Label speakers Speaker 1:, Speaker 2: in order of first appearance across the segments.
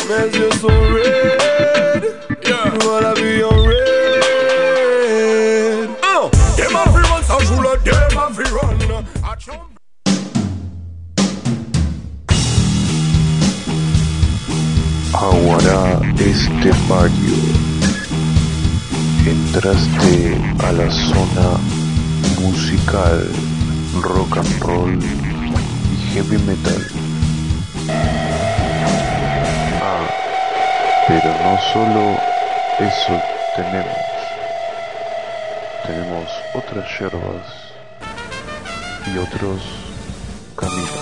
Speaker 1: Cause you're so red. Yeah. You wanna be on red. Them a fi run, so you let them a fi run. I jump.
Speaker 2: Aguará este barrio. Entraste a la zona musical, rock and roll y heavy metal. Pero no solo eso tenemos otras yerbas y otros caminos.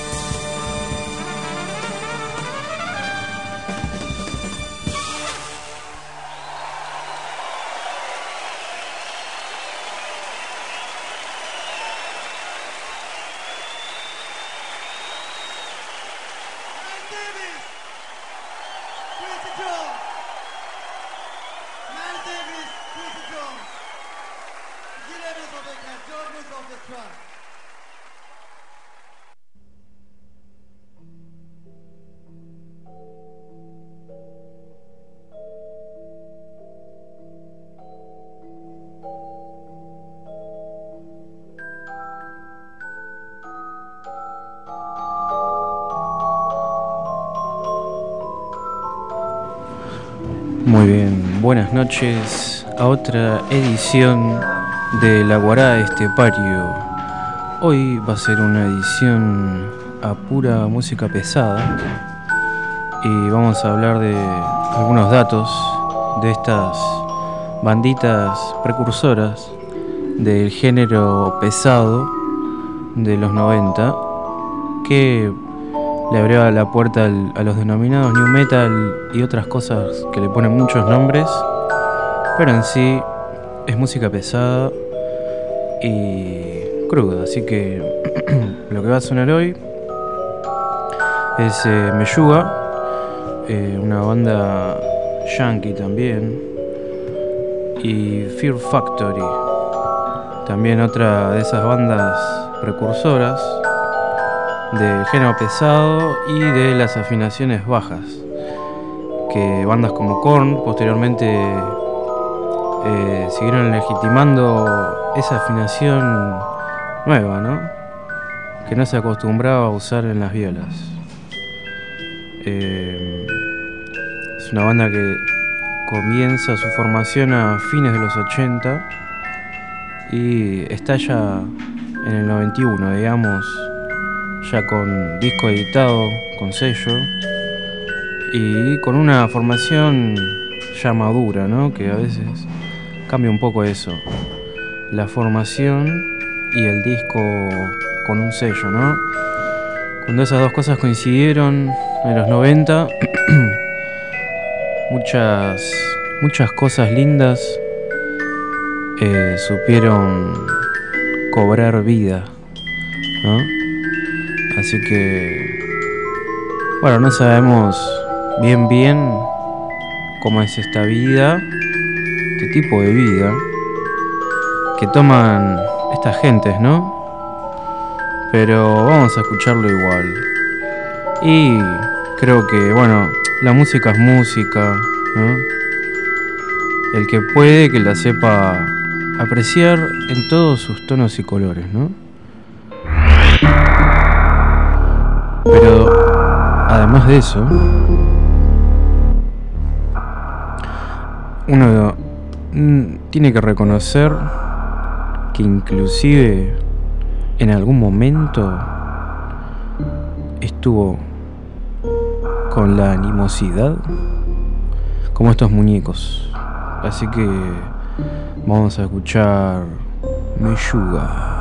Speaker 3: Muy bien, buenas noches a otra edición de La Guará Estepario. Hoy va a ser una edición a pura música pesada y vamos a hablar de algunos datos de estas banditas precursoras del género pesado de los 90 que le abrió la puerta a los denominados new metal y otras cosas que le ponen muchos nombres, pero en sí es música pesada y cruda, así que lo que va a sonar hoy es Meshuggah, una banda yankee también, y Fear Factory, también otra de esas bandas precursoras del género pesado y de las afinaciones bajas, que bandas como Korn posteriormente siguieron legitimando esa afinación nueva, ¿no? Que no se acostumbraba a usar en las violas. Es una banda que comienza su formación a fines de los 80 y está ya en el 91, digamos, ya con disco editado, con sello y con una formación ya madura, ¿no? Que a veces cambia un poco eso, la formación y el disco con un sello, ¿no? Cuando esas dos cosas coincidieron en los 90, muchas cosas lindas supieron cobrar vida, ¿no? Así que, bueno, no sabemos bien cómo es esta vida, este tipo de vida que toman estas gentes, ¿no? Pero vamos a escucharlo igual. Y creo que, bueno, la música es música, ¿no? El que puede, que la sepa apreciar en todos sus tonos y colores, ¿no? Pero además de eso, uno tiene que reconocer que inclusive en algún momento estuvo con la animosidad como estos muñecos. Así que vamos a escuchar Meshuggah.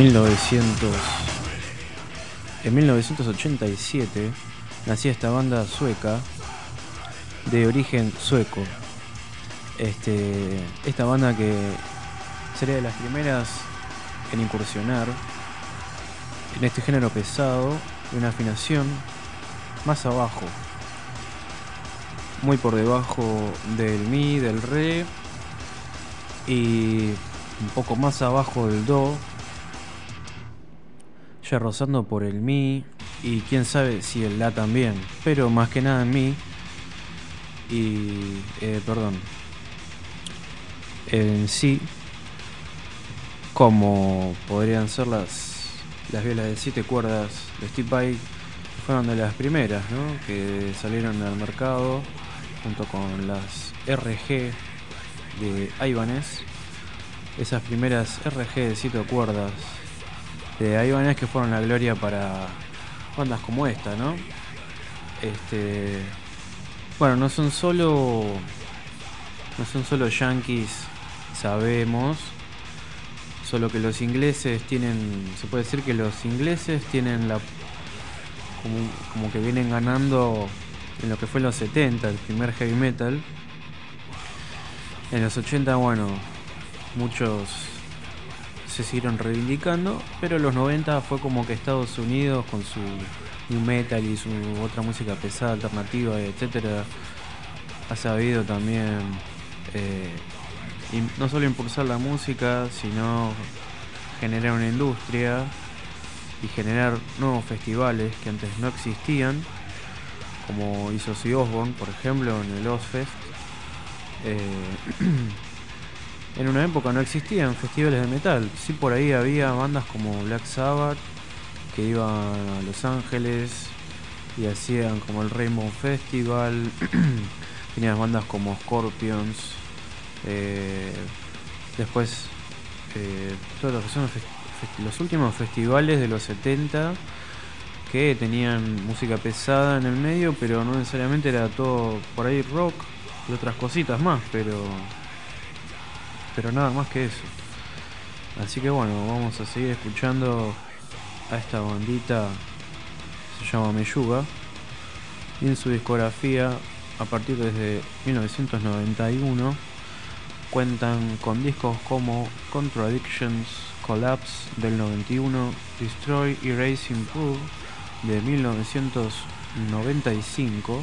Speaker 3: En 1987 nacía esta banda sueca de origen sueco. Esta banda que sería de las primeras en incursionar en este género pesado, de una afinación más abajo, muy por debajo del mi, del re, y un poco más abajo del do, ya rozando por el mi, y quién sabe si el la también, pero más que nada en mi, y en si, como podrían ser las violas de 7 cuerdas de Steve Vai, fueron de las primeras, ¿no?, que salieron al mercado junto con las RG de Ibanez. Esas primeras RG de 7 cuerdas de Ibanez que fueron la gloria para bandas como esta, ¿no? Bueno, no son solo yankees, sabemos. Solo que los ingleses tienen, se puede decir que los ingleses tienen como que vienen ganando en lo que fue en los 70, el primer heavy metal. En los 80, bueno, muchos se siguieron reivindicando, pero en los 90 fue como que Estados Unidos, con su new metal y su otra música pesada, alternativa, etcétera, ha sabido también no solo impulsar la música, sino generar una industria y generar nuevos festivales que antes no existían, como hizo Ozzy Osbourne, por ejemplo, en el Ozzfest. En una época no existían festivales de metal, sí, por ahí había bandas como Black Sabbath que iban a Los Ángeles y hacían como el Rainbow Festival. Tenías bandas como Scorpions, después todos los que son los últimos festivales de los 70 que tenían música pesada en el medio, pero no necesariamente era todo por ahí rock y otras cositas más, pero nada más que eso. Así que bueno, vamos a seguir escuchando a esta bandita, se llama Meyuga, y en su discografía, a partir desde 1991, cuentan con discos como Contradictions, Collapse del 91, Destroy, Erase, Improve de 1995,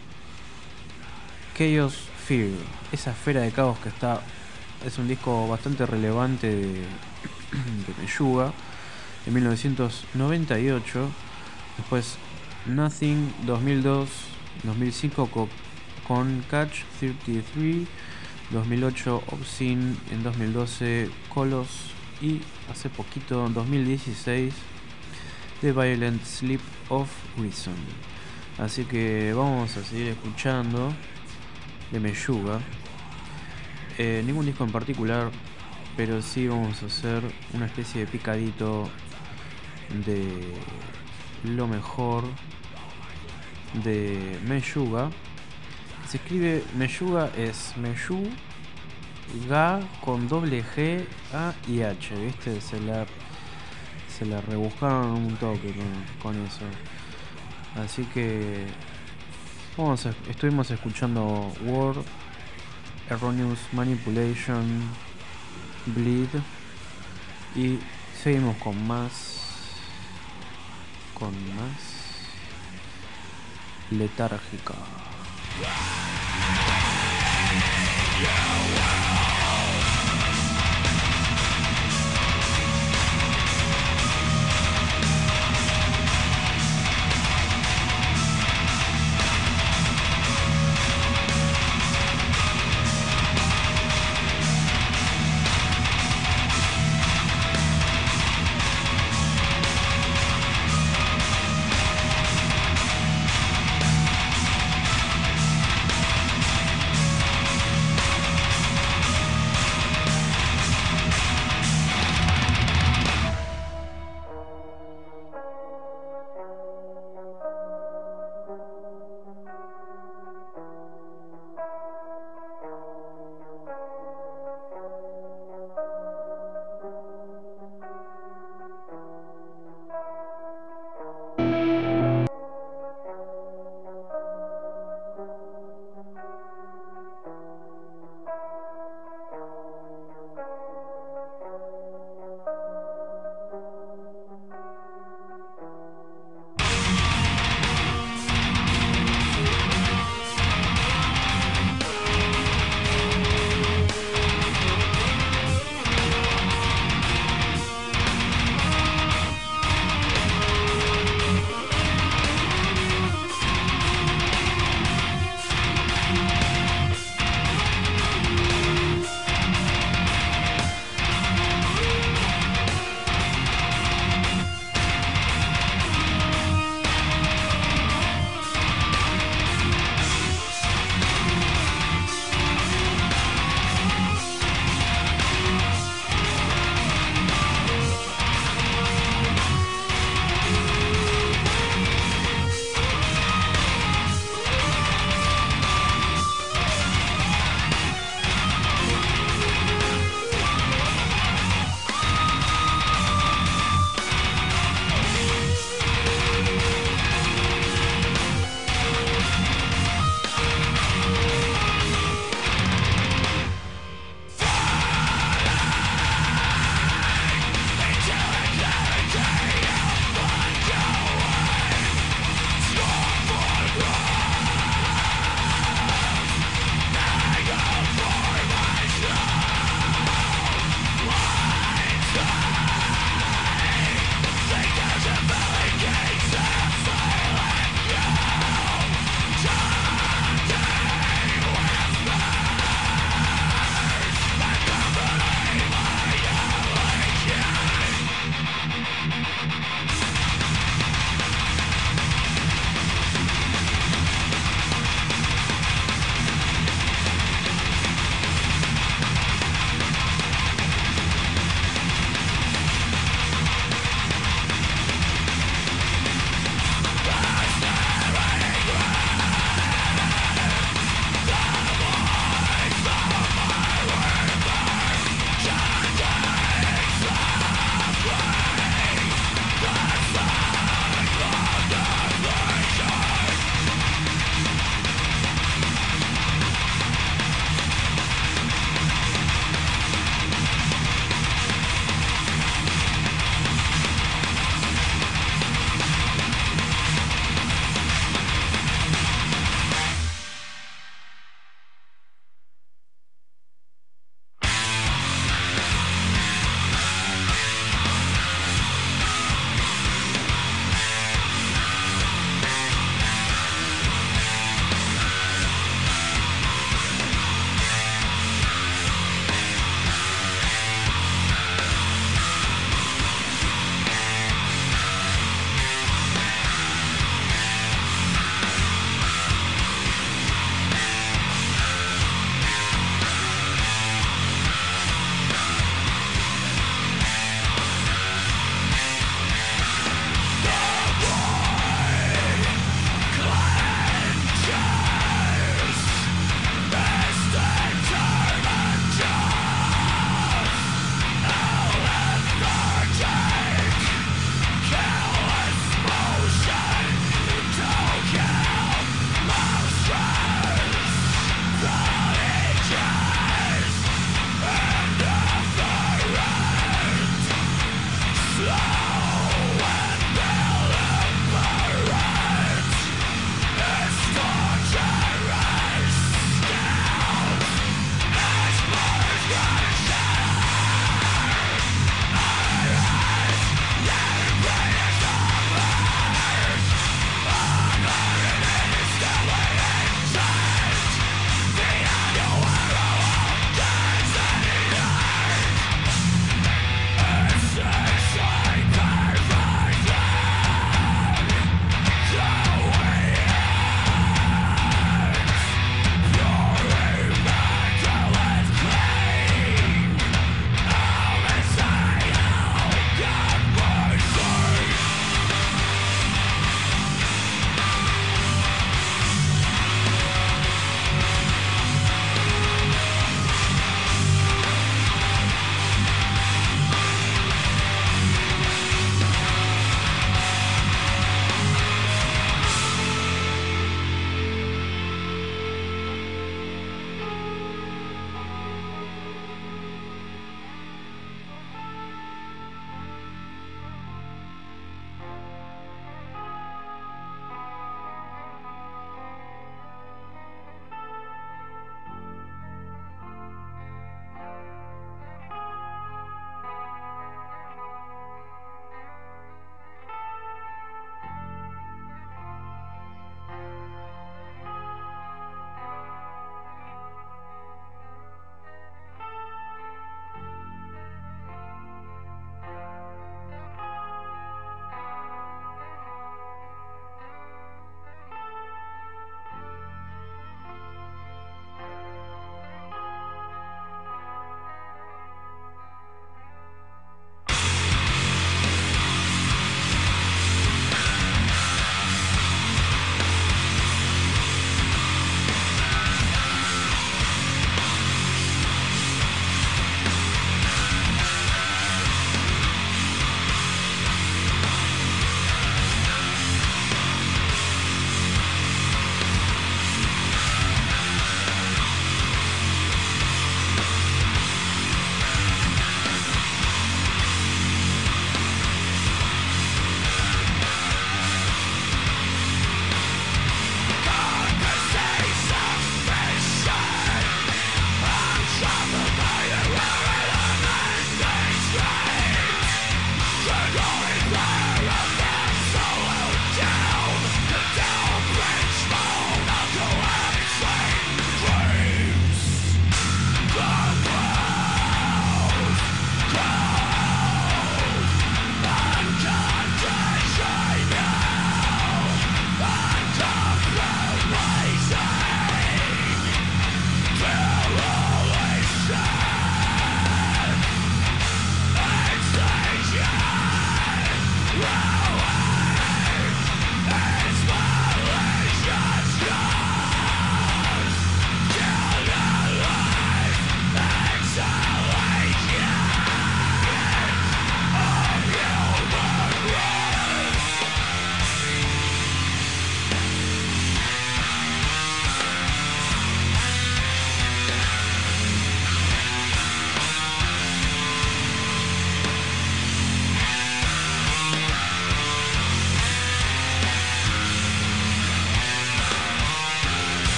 Speaker 3: Chaos Fear, esa esfera de caos que es un disco bastante relevante de Meyuga, de 1998, después Nothing 2002, 2005 con Catch 33, 2008 Obscene, en 2012 Colos, y hace poquito, en 2016, The Violent Sleep of Reason. Así que vamos a seguir escuchando de Meyuga. Ningún disco en particular, pero sí vamos a hacer una especie de picadito de lo mejor de Meyuga. Se escribe Meyuga, es Meyuga con doble G, A y H, ¿viste? Se la rebuscaron un toque con eso. Así que estuvimos escuchando War, Erroneous Manipulation, Bleed, y seguimos con más Letárgica.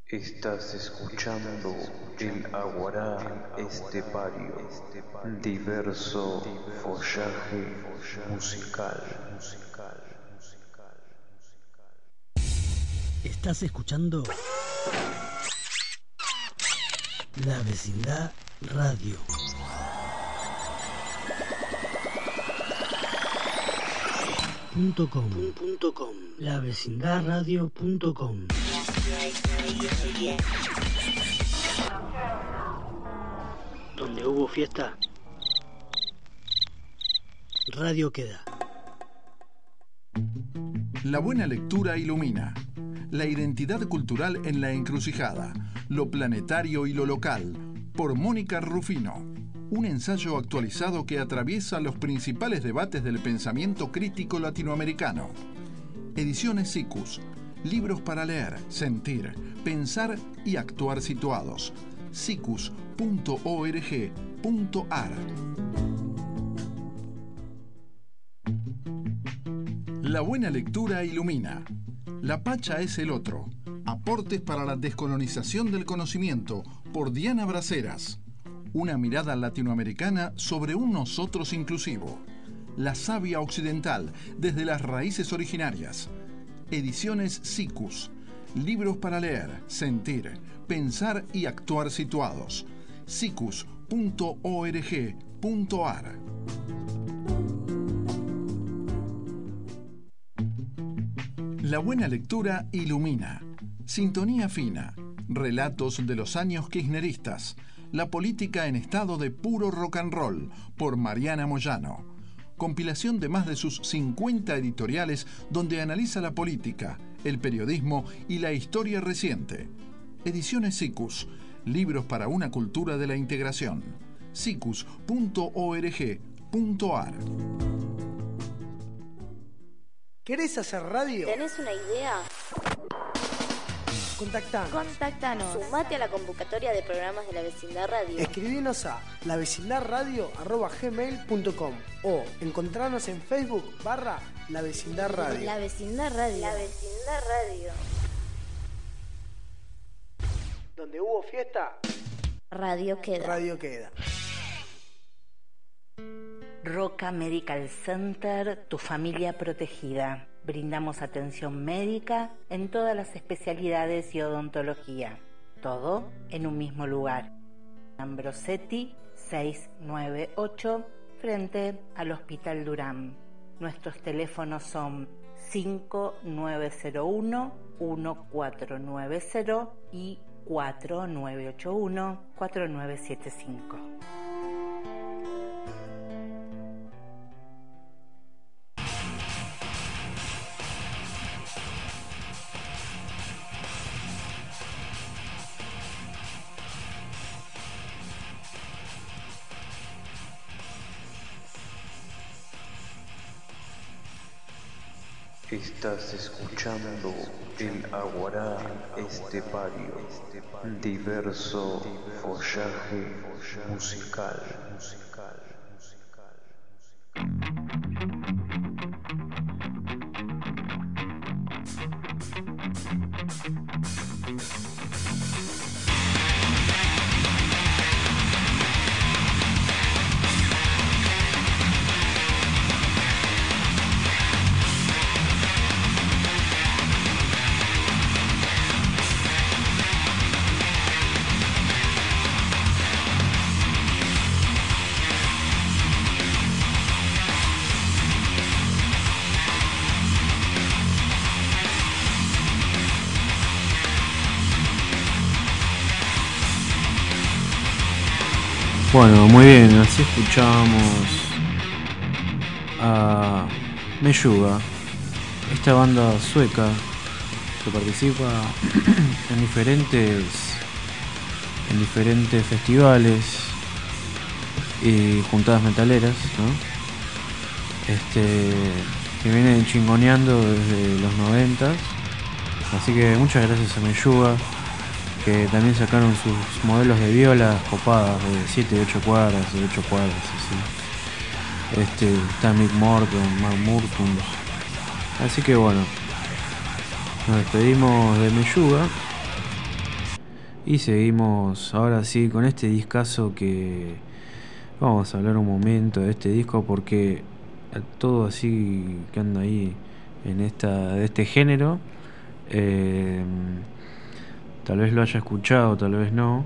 Speaker 2: Estás escuchando el Aguará Estepario, diverso follaje musical.
Speaker 4: Estás escuchando La Vecindad Radio. .com. lavecindadradio.com. Donde hubo fiesta, radio queda.
Speaker 5: La buena lectura ilumina. La identidad cultural en la encrucijada. Lo planetario y lo local. Por Mónica Rufino. Un ensayo actualizado que atraviesa los principales debates del pensamiento crítico latinoamericano. Ediciones SICUS. Libros para leer, sentir, pensar y actuar situados. sicus.org.ar. La buena lectura ilumina. La Pacha es el otro. Aportes para la descolonización del conocimiento, por Diana Braceras. Una mirada latinoamericana sobre un nosotros inclusivo. La savia occidental, desde las raíces originarias. Ediciones SICUS. Libros para leer, sentir, pensar y actuar situados. sicus.org.ar. La buena lectura ilumina. Sintonía fina. Relatos de los años kirchneristas. La política en estado de puro rock and roll, por Mariana Moyano. Compilación de más de sus 50 editoriales donde analiza la política, el periodismo y la historia reciente. Ediciones SICUS. Libros para una cultura de la integración. sicus.org.ar.
Speaker 6: ¿Querés hacer radio?
Speaker 7: ¿Tenés una idea?
Speaker 6: Contactanos.
Speaker 7: Sumate a la convocatoria de programas de La Vecindad Radio.
Speaker 6: Escribinos a lavecindadradio@gmail.com o encontrarnos en Facebook /La Vecindad Radio.
Speaker 7: La Vecindad Radio. La Vecindad Radio.
Speaker 6: Donde hubo fiesta,
Speaker 7: Radio queda.
Speaker 6: radio queda.
Speaker 8: Roca Medical Center, tu familia protegida. Brindamos atención médica en todas las especialidades y odontología. Todo en un mismo lugar. Ambrosetti 698, frente al Hospital Durán. Nuestros teléfonos son 5901-1490 y 4981-4975.
Speaker 2: Estás escuchando el Aguará Estepario, diverso follaje musical.
Speaker 3: Bueno, muy bien, así escuchábamos a Meyuga, esta banda sueca que participa en diferentes festivales y juntadas metaleras, ¿no? Que vienen chingoneando desde los 90, así que muchas gracias a Meyuga, que también sacaron sus modelos de violas copadas de 7 y 8 cuadras, de 8 cuadras, así. Está Mick Morton, Mark Murton. Así que bueno, nos despedimos de Meyuga Y seguimos ahora sí con este discazo que vamos a hablar un momento de este disco porque todo así que anda ahí de este género, tal vez lo haya escuchado, tal vez no,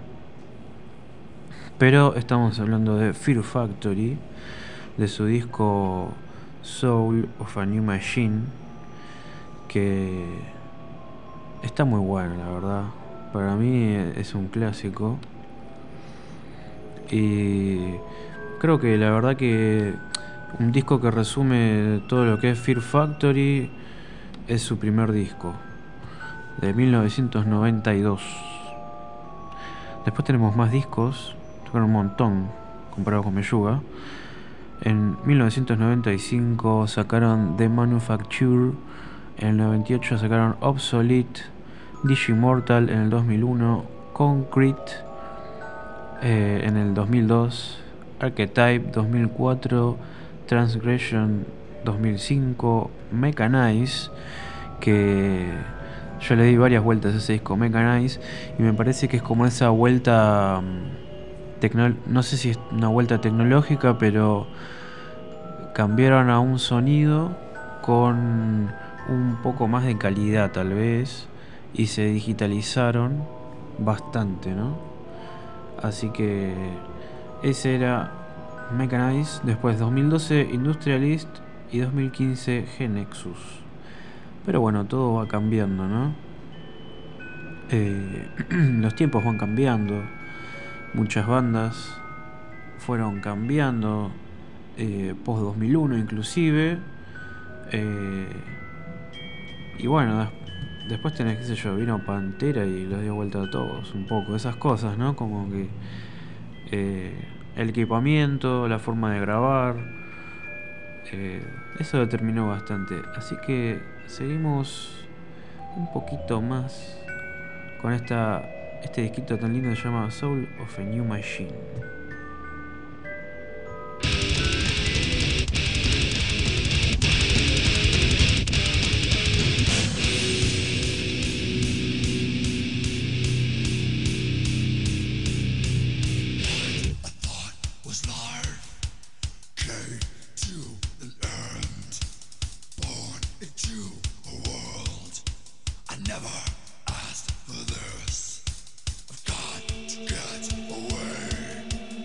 Speaker 3: pero estamos hablando de Fear Factory, de su disco Soul of a New Machine, que está muy bueno, la verdad. Para mí es un clásico y creo que la verdad que un disco que resume todo lo que es Fear Factory es su primer disco de 1992. Después tenemos más discos, tocaron un montón comparado con Meyuga. En 1995 sacaron The Manufacture, en el 98 sacaron Obsolete, Digimortal en el 2001, Concrete en el 2002, Archetype 2004, Transgression 2005, Mechanize, que yo le di varias vueltas a ese disco Mechanize y me parece que es como esa vuelta no sé si es una vuelta tecnológica, pero cambiaron a un sonido con un poco más de calidad tal vez y se digitalizaron bastante, ¿no? Así que ese era Mechanize. Después 2012 Industrialist y 2015 G-Nexus. Pero bueno, todo va cambiando, ¿no? Los tiempos van cambiando, muchas bandas fueron cambiando, post 2001 inclusive, y bueno, después tenés, qué sé yo, vino Pantera y los dio vuelta a todos, un poco, esas cosas, ¿no? Como que el equipamiento, la forma de grabar, eso determinó bastante. Así que seguimos un poquito más con este disquito tan lindo que se llama Soul of a New Machine.
Speaker 1: Never asked for this. I've got to get away.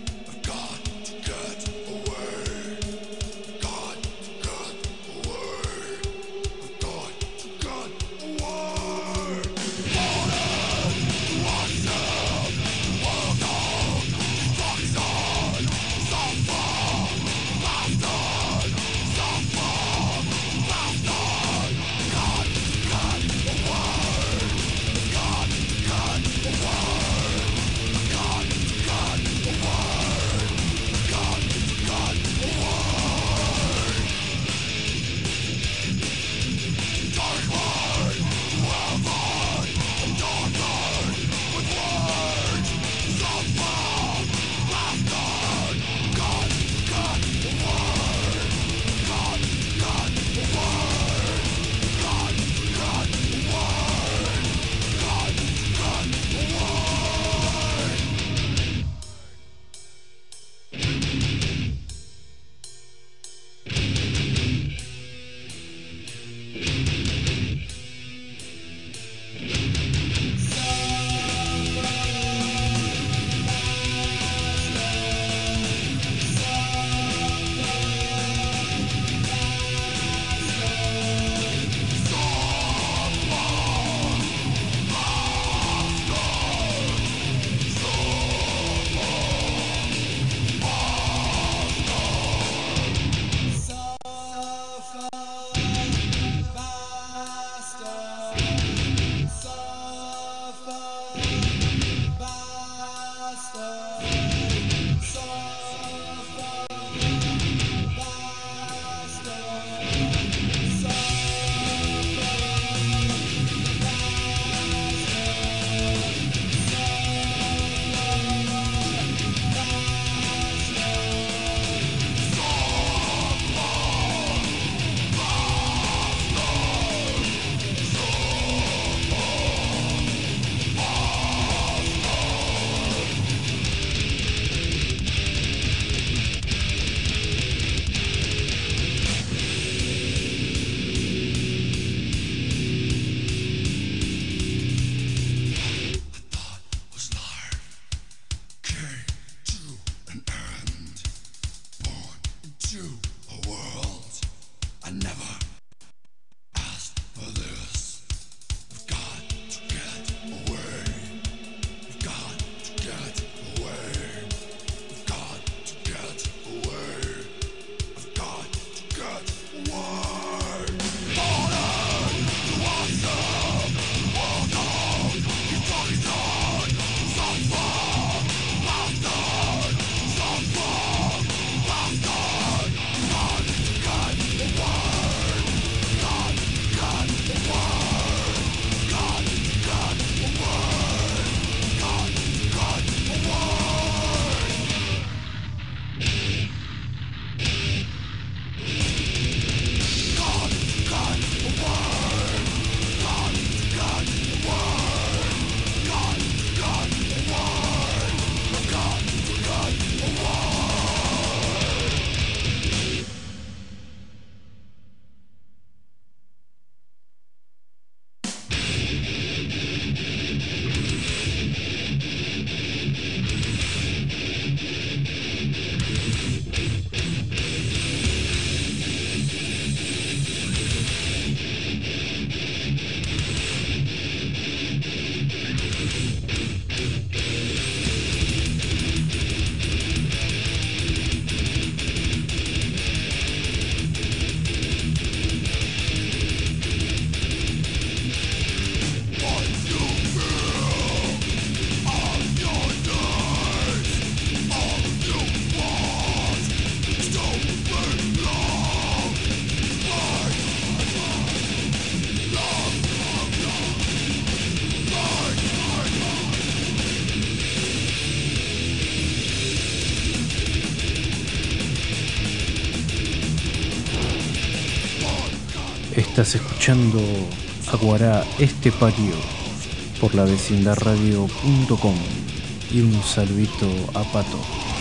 Speaker 3: Estás escuchando Aguará Estepario por la vecindarradio.com y un saludito a Pato.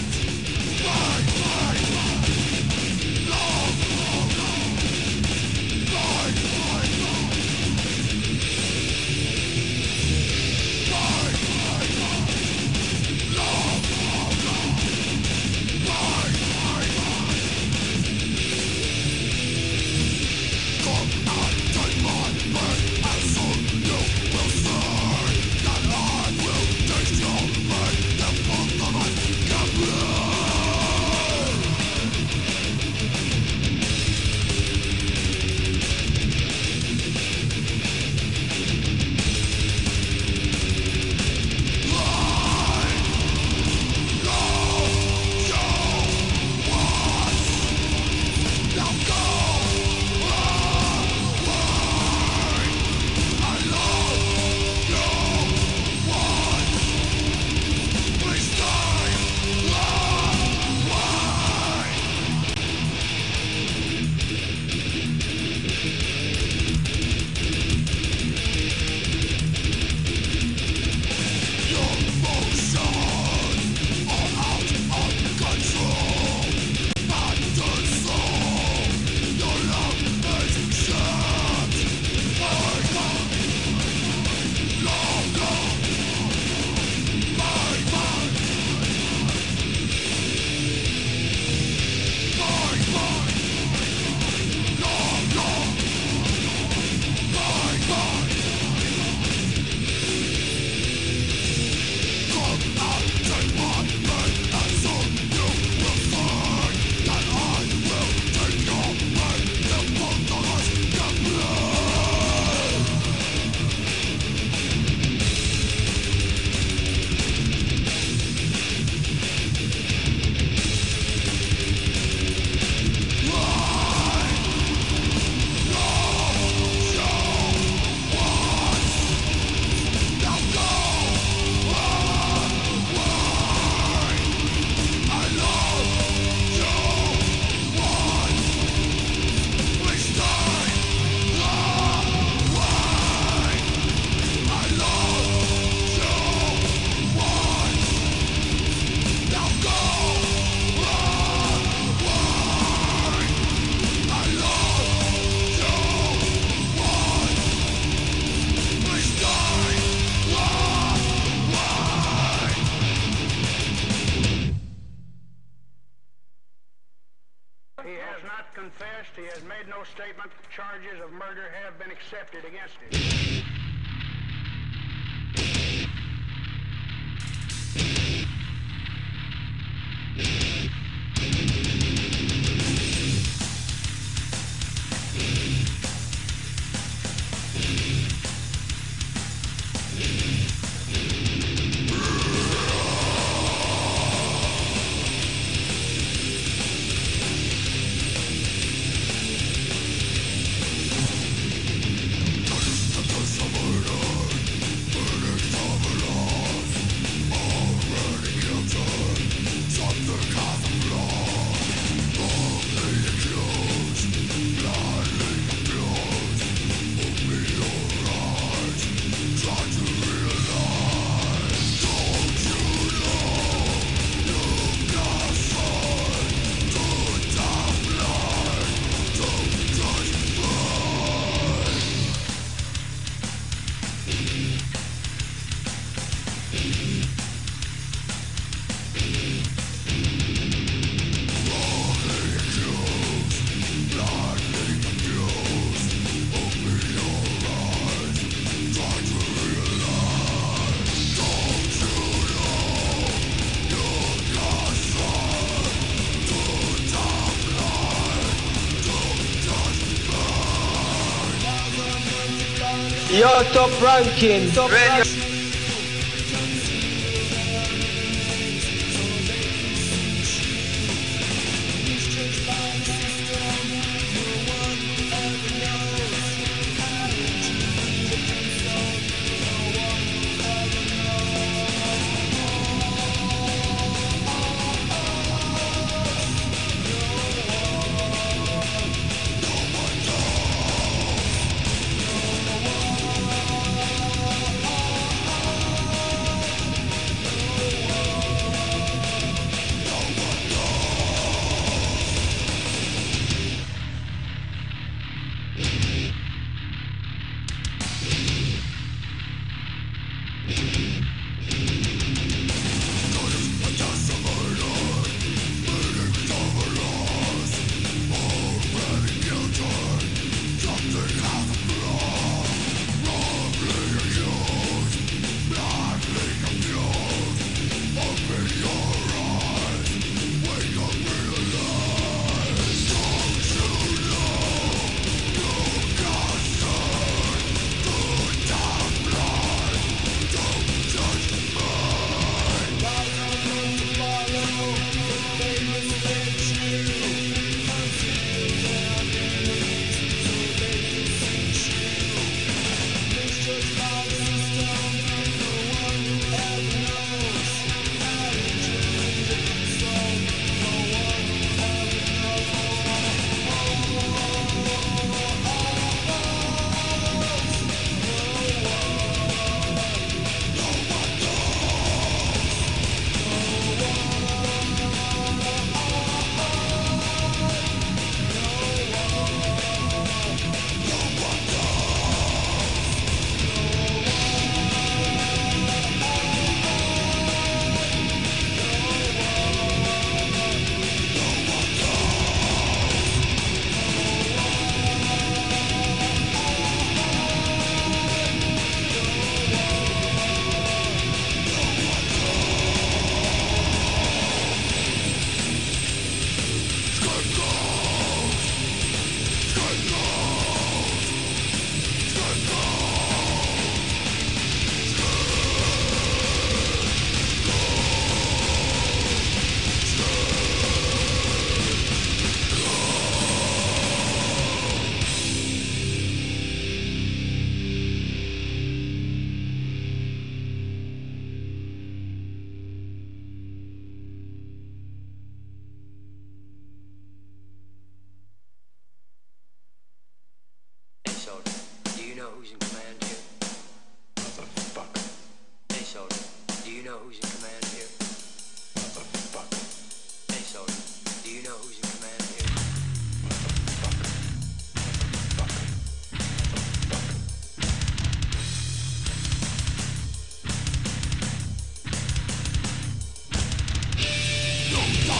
Speaker 9: He has made no statement. Charges of murder have been accepted against him.
Speaker 10: Yo, Top Ranking, Top Radio.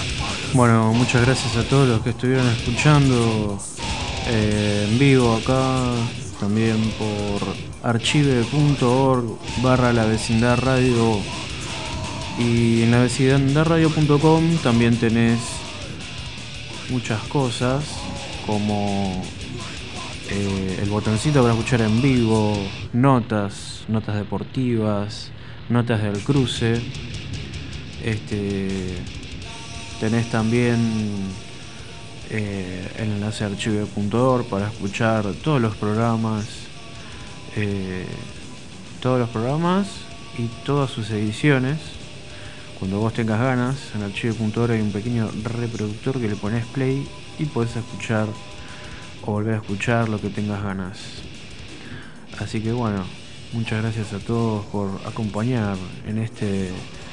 Speaker 3: Bueno, muchas gracias a todos los que estuvieron escuchando en vivo acá, también por archive.org/La Vecindad Radio, y en lavecindadradio.com también tenés muchas cosas como el botoncito para escuchar en vivo, notas deportivas, notas del cruce. Tenés también el enlace archive.org para escuchar todos los programas y todas sus ediciones. Cuando vos tengas ganas, en archive.org hay un pequeño reproductor que le pones play y podés escuchar o volver a escuchar lo que tengas ganas. Así que bueno, muchas gracias a todos por acompañar en este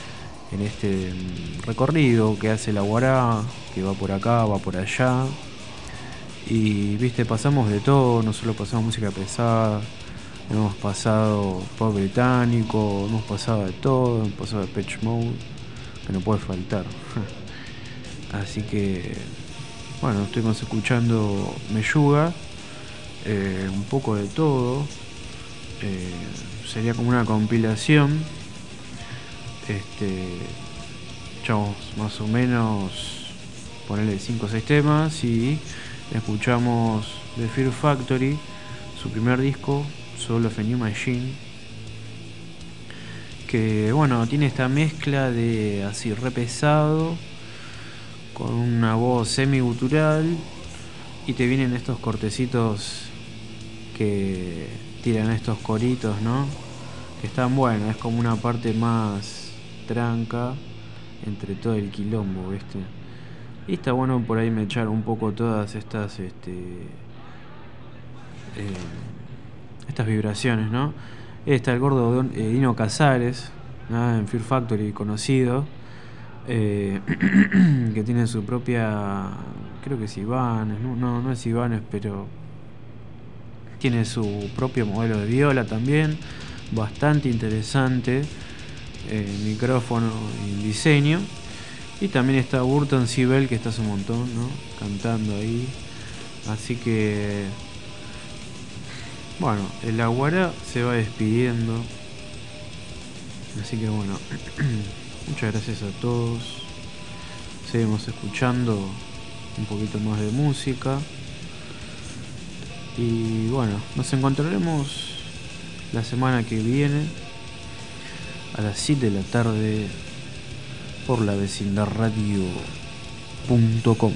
Speaker 3: recorrido que hace la Guará, que va por acá, va por allá. Y viste, pasamos de todo, no solo pasamos música pesada, hemos pasado pop británico, hemos pasado de todo, hemos pasado de Depeche Mode, que no puede faltar. Así que bueno, estuvimos escuchando Meyuga, un poco de todo. Sería como una compilación. Echamos más o menos, ponerle 5 o 6 temas, y escuchamos The Fear Factory, su primer disco, Soul of a New Machine, que bueno, tiene esta mezcla de así re pesado con una voz semi-gutural, y te vienen estos cortecitos que tiran estos coritos, ¿no? Que están buenos, es como una parte más tranca entre todo el quilombo, ¿viste? Y está bueno por ahí me echar un poco todas estas estas vibraciones, ¿no? Está el gordo Dino Casares, ¿no? En Fear Factory, conocido, que tiene su propia, creo que es Ibanez, no es Ibanez, pero tiene su propio modelo de viola también, bastante interesante, micrófono y diseño. Y también está Burton Sibel, que está hace un montón, ¿no? Cantando ahí. Así que bueno, el Aguará se va despidiendo. Así que bueno, muchas gracias a todos. Seguimos escuchando un poquito más de música. Y bueno, nos encontraremos la semana que viene a las 7 de la tarde por lavecindadradio.com.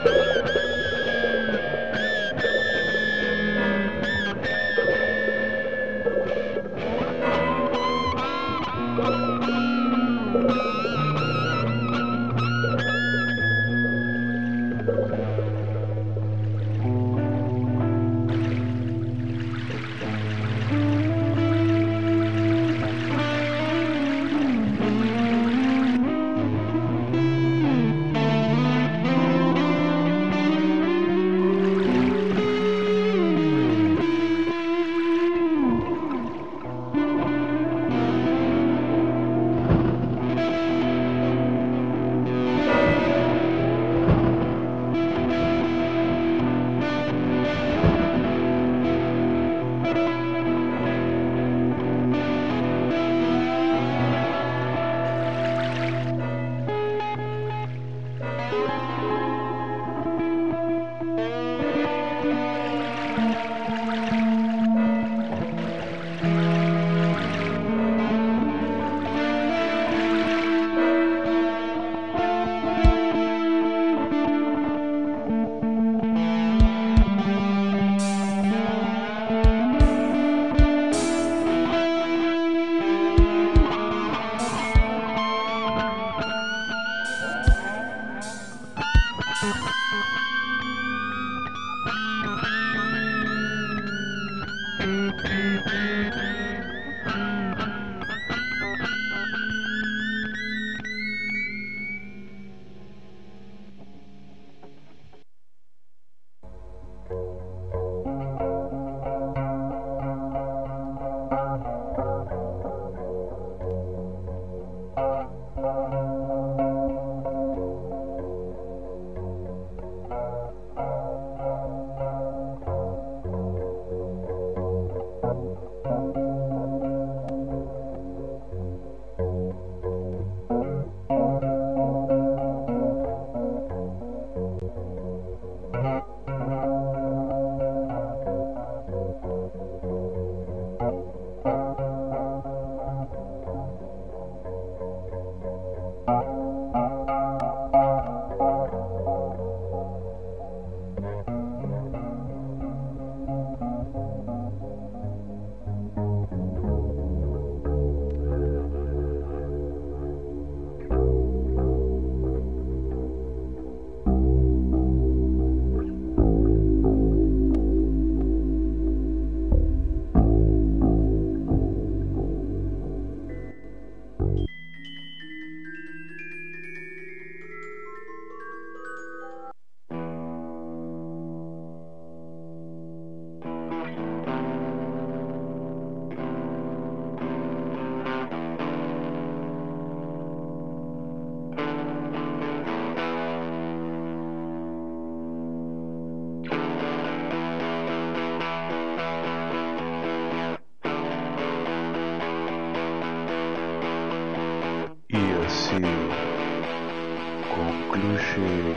Speaker 2: concluye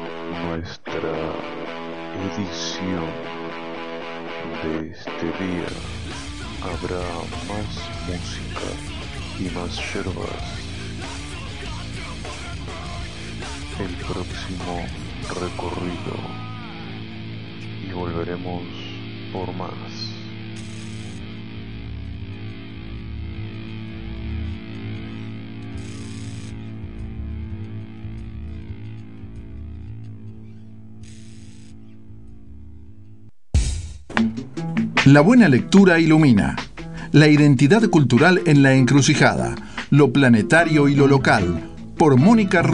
Speaker 2: nuestra edición de este día. Habrá más música y más yerbas el próximo recorrido y volveremos por más.
Speaker 5: La buena lectura ilumina. La identidad cultural en la encrucijada. Lo planetario y lo local. Por Mónica